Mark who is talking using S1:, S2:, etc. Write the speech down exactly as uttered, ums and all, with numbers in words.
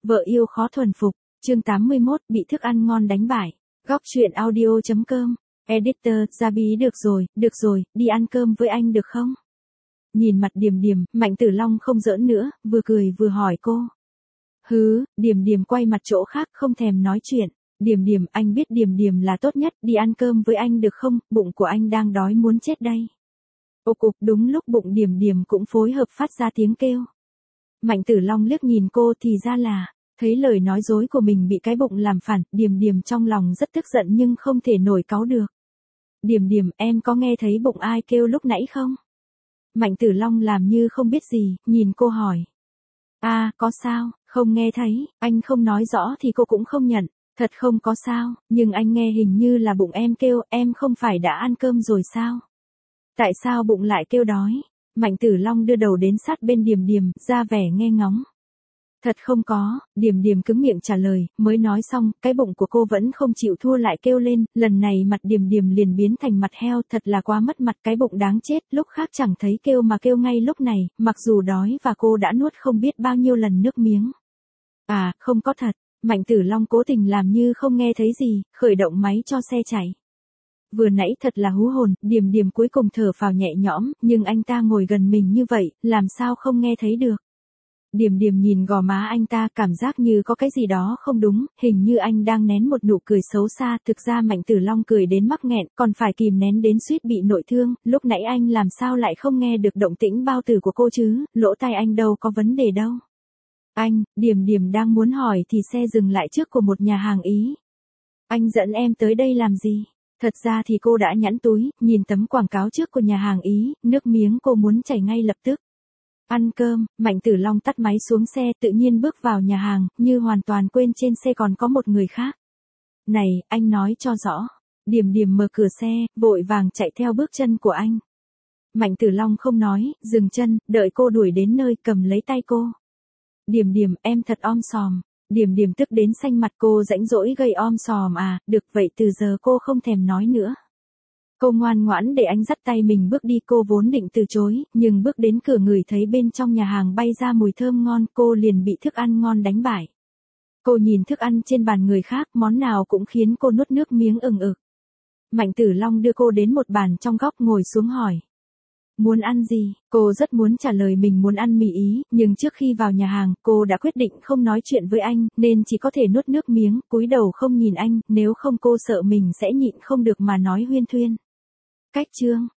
S1: Vợ yêu khó thuần phục, chương tám mươi mốt, bị thức ăn ngon đánh bại. Góc truyện audio.com, editor, Gia Bí được rồi, được rồi, đi ăn cơm với anh được không? Nhìn mặt Điềm Điềm, Mạnh Tử Long không giỡn nữa, vừa cười vừa hỏi cô. Hứ, Điềm Điềm quay mặt chỗ khác không thèm nói chuyện. Điềm Điềm, anh biết Điềm Điềm là tốt nhất, đi ăn cơm với anh được không, bụng của anh đang đói muốn chết đây. Ô cục, đúng lúc bụng Điềm Điềm cũng phối hợp phát ra tiếng kêu. Mạnh Tử Long liếc nhìn cô thì ra là, thấy lời nói dối của mình bị cái bụng làm phản, Điềm Điềm trong lòng rất tức giận nhưng không thể nổi cáu được. Điềm Điềm, em có nghe thấy bụng ai kêu lúc nãy không? Mạnh Tử Long làm như không biết gì, nhìn cô hỏi. À, có sao, không nghe thấy, anh không nói rõ thì cô cũng không nhận. Thật không có sao, nhưng anh nghe hình như là bụng em kêu, em không phải đã ăn cơm rồi sao? Tại sao bụng lại kêu đói? Mạnh Tử Long đưa đầu đến sát bên Điềm Điềm, ra vẻ nghe ngóng. Thật không có, Điềm Điềm cứng miệng trả lời, mới nói xong, cái bụng của cô vẫn không chịu thua lại kêu lên, lần này mặt Điềm Điềm liền biến thành mặt heo, thật là quá mất mặt, cái bụng đáng chết, lúc khác chẳng thấy kêu mà kêu ngay lúc này, mặc dù đói và cô đã nuốt không biết bao nhiêu lần nước miếng. À, không có thật. Mạnh Tử Long cố tình làm như không nghe thấy gì, khởi động máy cho xe chạy. Vừa nãy thật là hú hồn, Điềm Điềm cuối cùng thở phào nhẹ nhõm, nhưng anh ta ngồi gần mình như vậy, làm sao không nghe thấy được. Điềm Điềm nhìn gò má anh ta, cảm giác như có cái gì đó không đúng, hình như anh đang nén một nụ cười xấu xa, thực ra Mạnh Tử Long cười đến mắc nghẹn, còn phải kìm nén đến suýt bị nội thương, lúc nãy anh làm sao lại không nghe được động tĩnh bao tử của cô chứ, lỗ tai anh đâu có vấn đề đâu. Anh, Điềm Điềm đang muốn hỏi thì xe dừng lại trước của một nhà hàng Ý. Anh dẫn em tới đây làm gì? Thật ra thì cô đã nhẵn túi, nhìn tấm quảng cáo trước của nhà hàng Ý, nước miếng cô muốn chảy ngay lập tức. Ăn cơm, Mạnh Tử Long tắt máy xuống xe tự nhiên bước vào nhà hàng, như hoàn toàn quên trên xe còn có một người khác. Này, anh nói cho rõ. Điềm Điềm mở cửa xe, vội vàng chạy theo bước chân của anh. Mạnh Tử Long không nói, dừng chân, đợi cô đuổi đến nơi cầm lấy tay cô. Điềm Điềm, em thật om sòm. Điềm Điềm tức đến xanh mặt, cô rãnh rỗi gây om sòm à, được vậy từ giờ cô không thèm nói nữa. Cô ngoan ngoãn để anh dắt tay mình bước đi, cô vốn định từ chối, nhưng bước đến cửa ngửi thấy bên trong nhà hàng bay ra mùi thơm ngon, cô liền bị thức ăn ngon đánh bại. Cô nhìn thức ăn trên bàn người khác, món nào cũng khiến cô nuốt nước miếng ừng ực. Mạnh Tử Long đưa cô đến một bàn trong góc ngồi xuống hỏi. Muốn ăn gì? Cô rất muốn trả lời mình muốn ăn mì Ý, nhưng trước khi vào nhà hàng, cô đã quyết định không nói chuyện với anh, nên chỉ có thể nuốt nước miếng, cúi đầu không nhìn anh, nếu không cô sợ mình sẽ nhịn không được mà nói huyên thuyên. Cách chương,